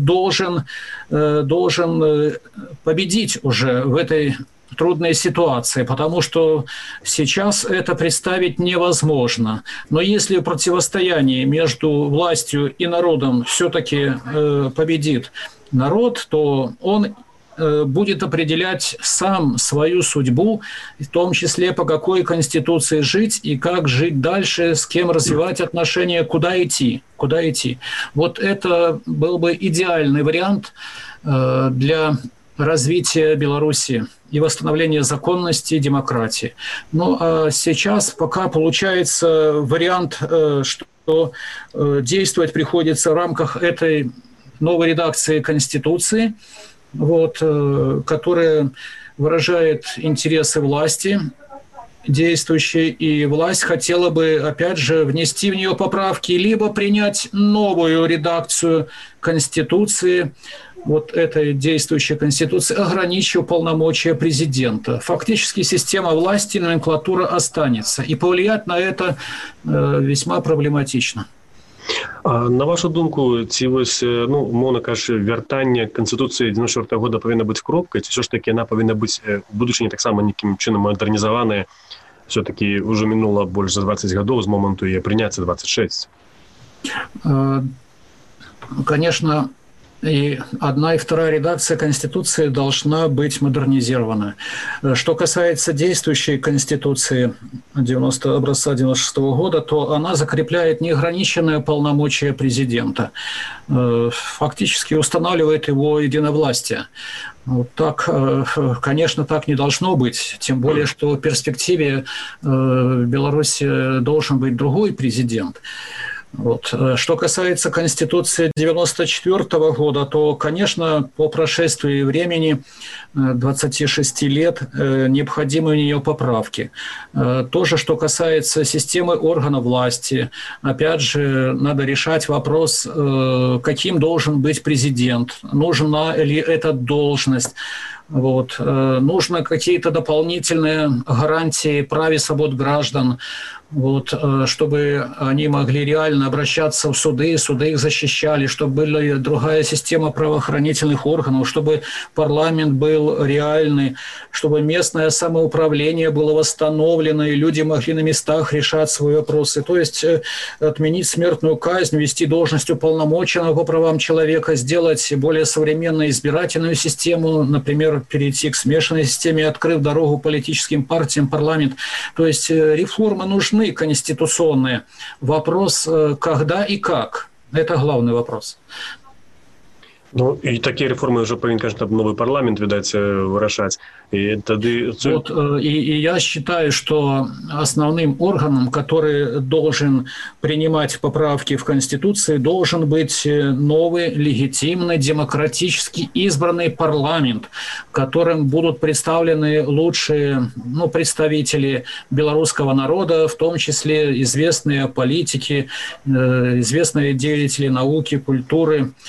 должен победить уже в этой трудной ситуации, потому что сейчас это представить невозможно. Но если противостояние между властью и народом все-таки победит народ, то он будет определять сам свою судьбу, в том числе по какой конституции жить и как жить дальше, с кем развивать отношения, куда идти. Вот это был бы идеальный вариант для развития Беларуси и восстановления законности и демократии. Ну, а сейчас пока получается вариант, что действовать приходится в рамках этой новой редакции Конституции, вот, которая выражает интересы власти действующей, и власть хотела бы, опять же, внести в нее поправки, либо принять новую редакцию Конституции, вот этой действующей Конституции, ограничив полномочия президента. Фактически система власти, номенклатура останется, и повлиять на это весьма проблематично. На вашу думку, ці вось, мовно кажучи, вяртання Конституції 94 года повинна бути кропкою, ці все ж таки вона повинна бути в будучині так само неким чином модернізована, все-таки вже минуло більше за 20 років з моменту її прийняття 26? Конечно, и одна и вторая редакция Конституции должна быть модернизирована. Что касается действующей Конституции образца 96 года, то она закрепляет неограниченное полномочия президента. Фактически устанавливает его единовластие. Вот так, конечно, так не должно быть. Тем более, что в перспективе в Беларуси должен быть другой президент. Вот. Что касается Конституции 1994 года, то, конечно, по прошествии времени 26 лет необходимы у нее поправки. То же, что касается системы органов власти, опять же, надо решать вопрос, каким должен быть президент, нужна ли эта должность. Вот. Нужны какие-то дополнительные гарантии прав и свобод граждан, вот, чтобы они могли реально обращаться в суды, суды их защищали, чтобы была другая система правоохранительных органов, чтобы парламент был реальный, чтобы местное самоуправление было восстановлено, и люди могли на местах решать свои вопросы. То есть отменить смертную казнь, ввести должность уполномоченного по правам человека, сделать более современную избирательную систему, например, перейти к смешанной системе, открыв дорогу политическим партиям, парламент. То есть реформы нужны конституционные. Вопрос, когда и как. Это главный вопрос. Ну, и такие реформы уже повинен, конечно, новый парламент, видать, вырашать. И тады... Вот, и я считаю, что основным органом, который должен принимать поправки в Конституции, должен быть новый, легитимный, демократически избранный парламент, в котором будут представлены лучшие представители белорусского народа, в том числе известные политики, известные деятели науки, культуры.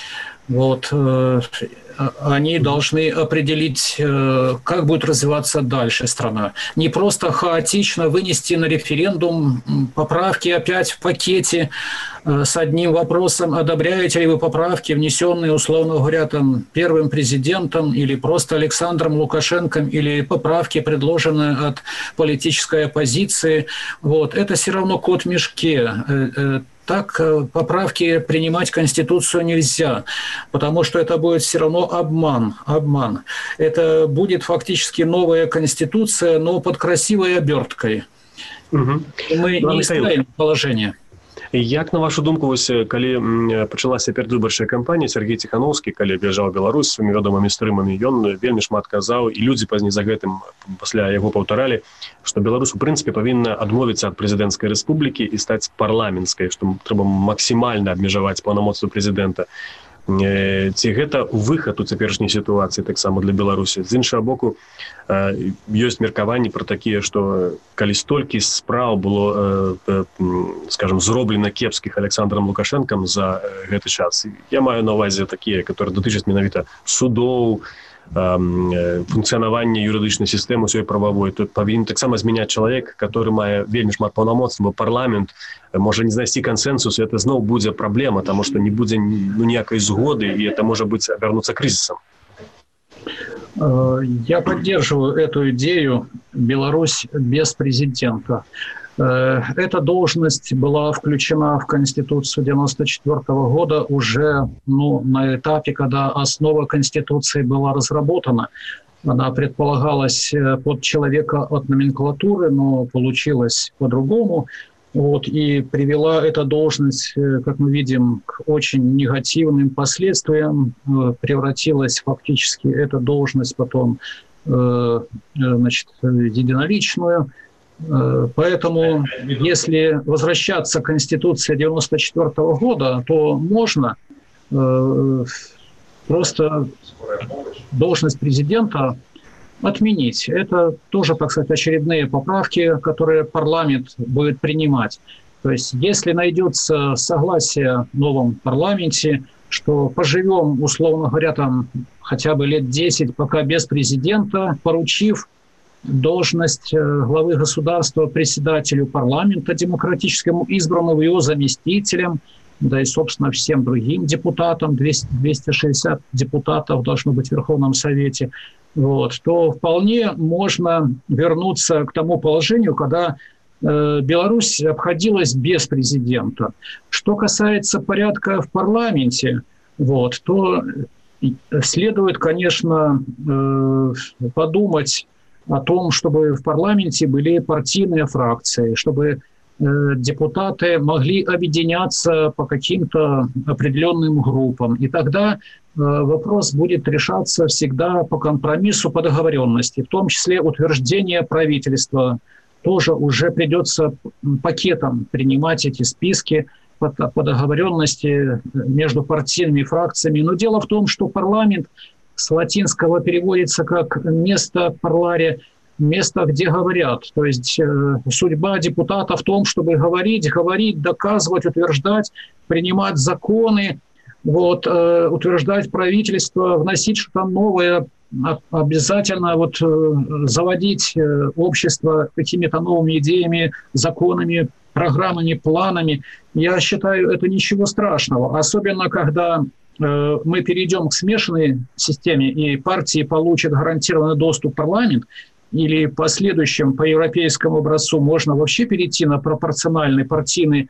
Вот, они должны определить, как будет развиваться дальше страна. Не просто хаотично вынести на референдум поправки опять в пакете с одним вопросом: одобряете ли вы поправки, внесенные, условно говоря, там, первым президентом или просто Александром Лукашенко, или поправки, предложенные от политической оппозиции. Вот. Это все равно кот в мешке. Так поправки принимать в Конституцию нельзя, потому что это будет все равно обман. Это будет фактически новая Конституция, но под красивой оберткой. Угу. Мы не исправим положение. Як, на вашу думку, вось, калі пачалася перадвыбарчая кампанія, Сергей Тихановский, калі аб'язджаў Беларусь сваімі вядомымі стрымамі, ён вельмі шмат казаў, і людзі пазней за гэтым пасля яго паўтаралі, што Беларусь, у прынцыпе, павінна адмовіцца ад прэзідэнцкай рэспублікі і стаць парламенцкай, што трэба максімальна абмежаваць паўнамоцтвы прэзідэнта. Ці гэта выхад у цяперашняй сітуацыі таксама для Беларусі? З іншага боку, ёсць меркаванні пра такія, што калі столькі спраў было, скажем, зроблена кепскіх Александром Лукашенком за гэты час, я маю на ўвазе такія, которые датычаць менавіта судоў, функцыянавання юрыдычнай сістэмы сваёй прававой, тут павінен таксама змяняць чалавек, который мае вельмі шмат паўнамоцтваў, бо парламент можа не знайсці кансенсус, і это зноў будзе праблема, таму што не будзе ніякай згоды, і это можа быць абярнуцца крызісам. Я поддерживаю эту идею «Беларусь без президента». Эта должность была включена в Конституцию 1994 года уже на этапе, когда основа Конституции была разработана. Она предполагалась под человека от номенклатуры, но получилось по-другому. Вот, и привела эта должность, как мы видим, к очень негативным последствиям. Превратилась фактически эта должность потом в единоличную. Поэтому, если возвращаться к Конституции 1994 года, то можно просто должность президента отменить. Это тоже, так сказать, очередные поправки, которые парламент будет принимать. То есть, если найдется согласие в новом парламенте, что поживем, условно говоря, там хотя бы лет 10, пока без президента, поручив должность главы государства председателю парламента демократическому, избранному его заместителем, да и, собственно, всем другим депутатам, 260 депутатов должно быть в Верховном Совете, вот, то вполне можно вернуться к тому положению, когда Беларусь обходилась без президента. Что касается порядка в парламенте, вот, то следует, конечно, подумать о том, чтобы в парламенте были партийные фракции, чтобы депутаты могли объединяться по каким-то определенным группам. И тогда вопрос будет решаться всегда по компромиссу, по договоренности, в том числе утверждение правительства. Тоже уже придется пакетом принимать эти списки по договоренности между партийными фракциями. Но дело в том, что парламент с латинского переводится как «место парларе», место, где говорят. То есть судьба депутата в том, чтобы говорить, доказывать, утверждать, принимать законы, вот, утверждать правительство, вносить что-то новое, обязательно вот, заводить общество какими-то новыми идеями, законами, программами, планами. Я считаю, это ничего страшного. Особенно, когда мы перейдем к смешанной системе, и партии получат гарантированный доступ в парламент, или по следующему, по европейскому образцу, можно вообще перейти на пропорциональный партийный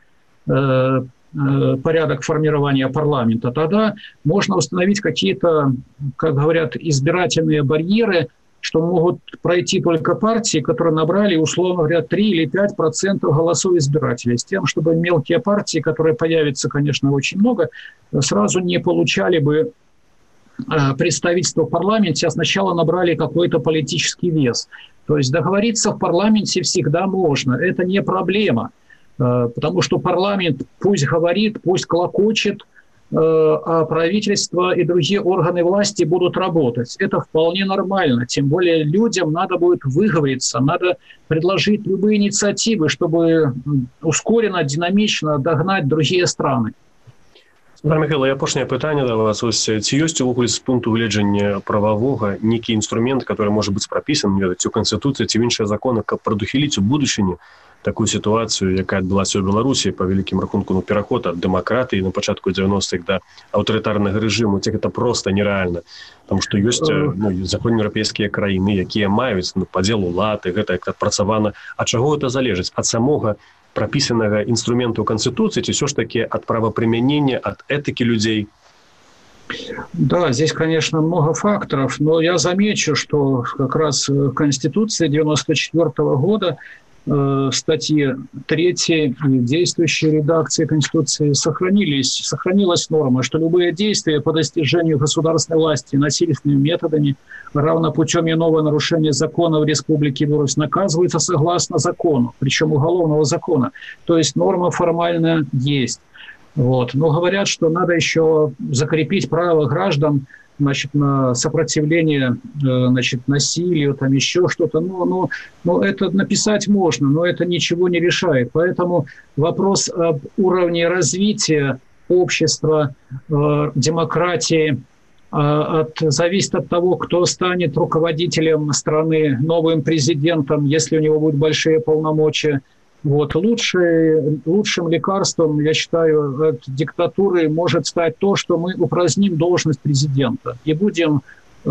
порядок формирования парламента, тогда можно установить какие-то, как говорят, избирательные барьеры, что могут пройти только партии, которые набрали, условно говоря, 3 или 5% голосов избирателей, с тем, чтобы мелкие партии, которые появятся, конечно, очень много, сразу не получали бы представительство в парламенте, а сначала набрали какой-то политический вес. То есть договориться в парламенте всегда можно, это не проблема, потому что парламент пусть говорит, пусть клокочет, а правительство и другие органы власти будут работать. Это вполне нормально, тем более людям надо будет выговориться, надо предложить любые инициативы, чтобы ускоренно, динамично догнать другие страны. Михайло, апошняе пытанне да вас. Ці ёсць увогуле з пункту гледжання прававога нейкі інструмент, который можа быць прапісан у Канстытуцыі ці іншыя законы, каб прадухіліць у будучыні такую сітуацыю, якая адбылася ў Беларусі па вялікім рахунку пераход ад дэмакратыі на пачатку 90-х да аўтарытарнага рэжыму, ці гэта проста нерэальна. Таму што ёсць заходнееўрапейскія краіны, якія маюць падзел улад, і гэта як адпрацавана. А чаго гэта залежыць? Ад самога прописанного инструмента у Конституции, все ж таки от правоприменения, от этики людей? Да, здесь, конечно, много факторов, но я замечу, что как раз в Конституции 1994 года статьи 3 действующей редакции Конституции сохранилась норма, что любые действия по достижению государственной власти насильственными методами, равно путем иного нарушения законов Республики Беларусь, наказываются согласно закону, причем уголовного закона. То есть норма формально есть. Вот. Но говорят, что надо еще закрепить право граждан, значит, на сопротивление, значит, насилию, там еще что-то. Но это написать можно, но это ничего не решает. Поэтому вопрос об уровне развития общества, демократии зависит от того, кто станет руководителем страны, новым президентом, если у него будут большие полномочия. Вот. Лучшим лекарством, я считаю, от диктатуры может стать то, что мы упраздним должность президента и будем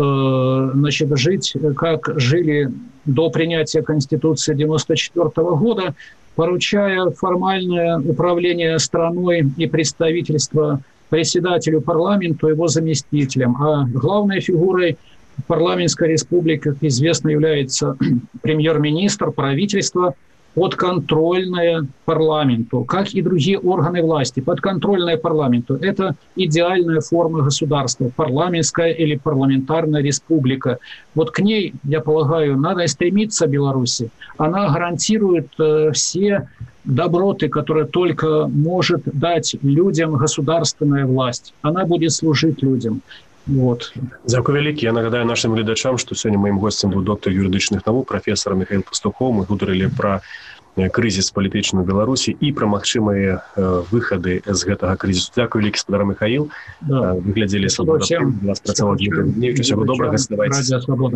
значит, жить, как жили до принятия Конституции 1994 года, поручая формальное управление страной и представительство председателю парламента, его заместителям. А главной фигурой парламентской республики, как известно, является премьер-министр, правительство, подконтрольное парламенту, как и другие органы власти, подконтрольное парламенту. Это идеальная форма государства, парламентская или парламентарная республика. Вот к ней, я полагаю, надо стремиться Беларуси. Она гарантирует все доброты, которые только может дать людям государственная власть. Она будет служить людям. Вот. Дзякуй вялікі. Я нагадаю нашим гледачам, што сёння маім гостем быў доктор юрыдычных навук, прафесор Михаил Пастухов. Мы гутарылі пра крызіс палітычны ў Беларусі і пра магчымыя выхады з гэтага крызісу. Дзякуй вялікі, спадар Михаил. Да. Вы глядзелі «Свабода». Вас працаваў Дмітрий Гудневіч. Усяго добрага, заставайцеся. Радио «Свобода».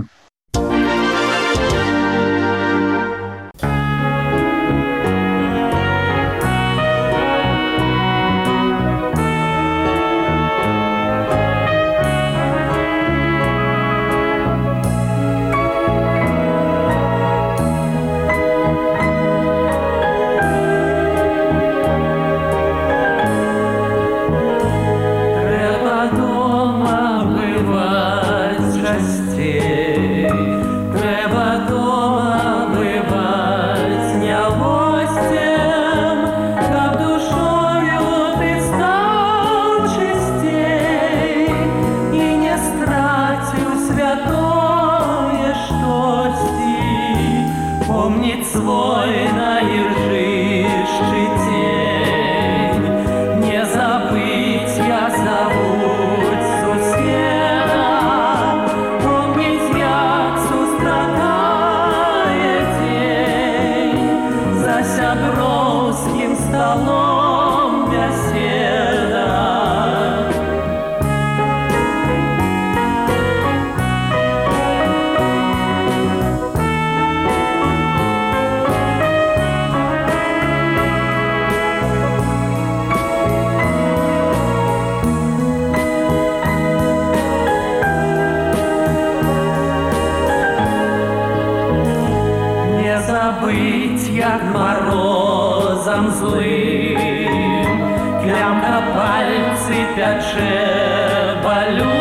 Клямка пальцы пячэ, болю.